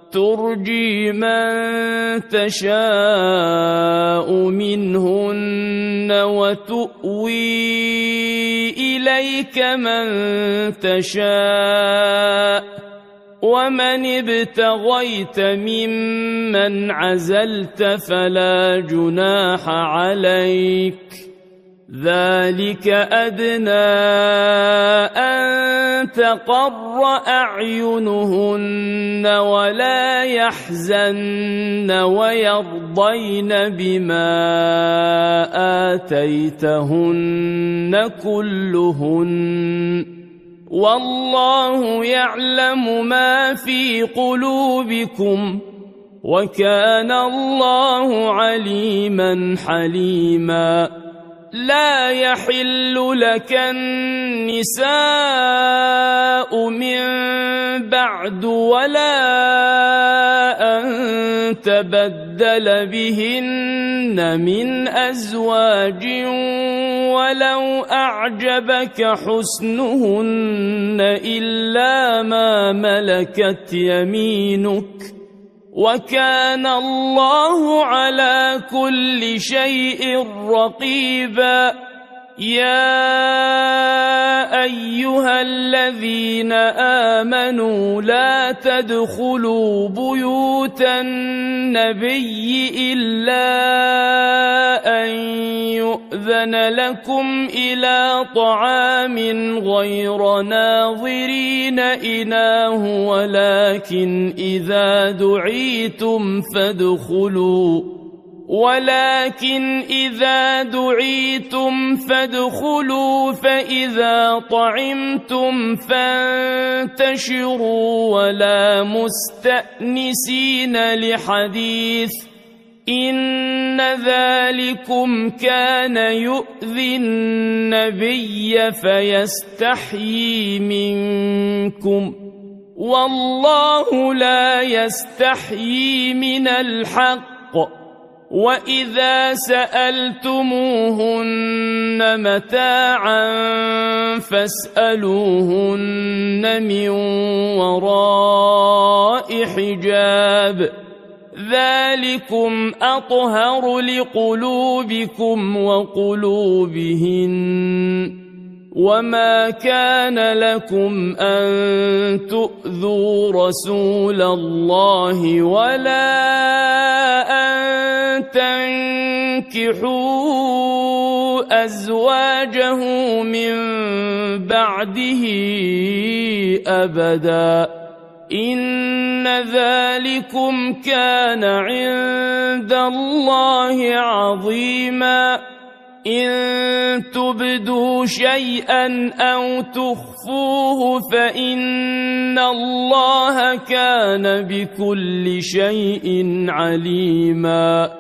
ترجي من تشاء منهن وتؤوي إليك من تشاء ومن ابتغيت ممن عزلت فلا جناح عليك ذلك أدنى أن تقر أعينهن ولا يحزن ويرضين بما آتيتهن كلهن والله يعلم ما في قلوبكم وكان الله عليما حليما لا يحل لك النساء من بعد ولا أن تبدل بهن من أزواج ولو أعجبك حسنهن إلا ما ملكت يمينك وكان الله على كل شيء رقيبا يا أيها الذين آمنوا لا تدخلوا بيوت النبي إلا أن يؤذن لكم إلى طعام غير ناظرين إناه ولكن إذا دعيتم فادخلوا فإذا طعمتم فانتشروا ولا مستأنسين لحديث إن ذلكم كان يؤذي النبي فيستحيي منكم والله لا يستحيي من الحق وإذا سألتموهن متاعا فاسألوهن من وراء حجاب ذلكم أطهر لقلوبكم وقلوبهن وما كان لكم أن تؤذوا رسول الله ولا أن تنكحوا أزواجه من بعده أبدا إن ذلكم كان عند الله عظيما إن تبدوا شيئا أو تخفوه فإن الله كان بكل شيء عليما